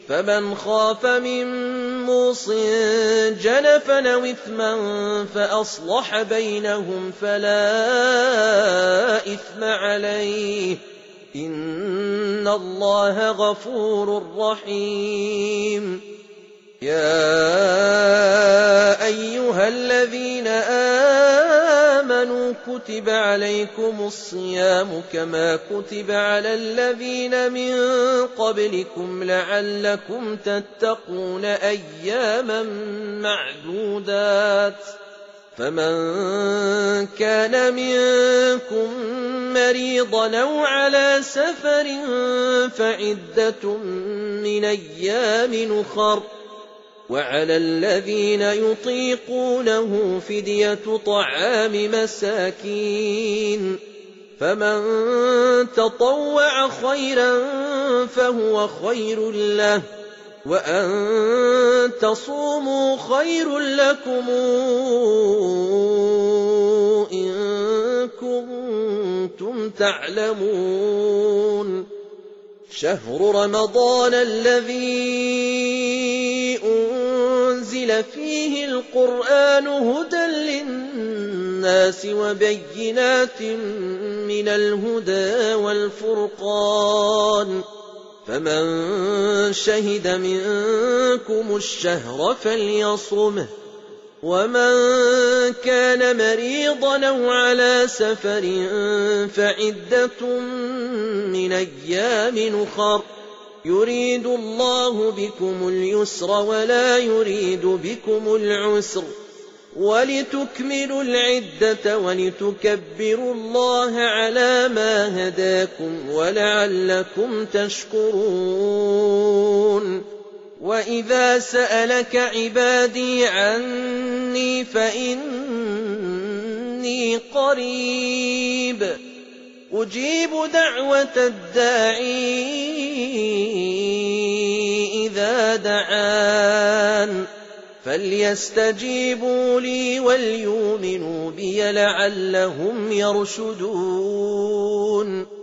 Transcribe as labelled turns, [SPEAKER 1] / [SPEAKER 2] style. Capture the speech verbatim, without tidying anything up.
[SPEAKER 1] فمن خاف من موص جنفا أو إثما فأصلح بينهم فلا إثم عليه إن الله غفور رحيم. يا أيها الذين آمنوا كتب عليكم الصيام كما كتب على الذين من قبلكم لعلكم تتقون أياما معدودات. فمن كان منكم مريضا أو على سفر فعدة من أيام أخر وعلى الذين يطيقونه فدية طعام مساكين فمن تطوع خيرا فهو خير له وأن تصوموا خير لكم إن كنتم تعلمون. شهر رمضان الذي أنزل فيه القرآن هدى للناس وبينات من الهدى والفرقان فمن شهد منكم الشهر فليصمه ومن كان مريضا أو على سفر فعدة من أيام أخر يريد الله بكم اليسر ولا يريد بكم العسر ولتكملوا العدة ولتكبروا الله على ما هداكم ولعلكم تشكرون. وإذا سألك عبادي عني فإني قريب أجيب دعوة الداعي إذا دعان فليستجيبوا لي وليؤمنوا بي لعلهم يرشدون.